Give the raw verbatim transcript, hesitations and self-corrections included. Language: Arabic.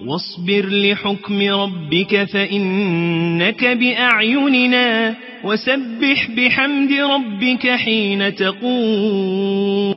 واصبر لحكم ربك فإنك بأعيننا وسبح بحمد ربك حين تقوم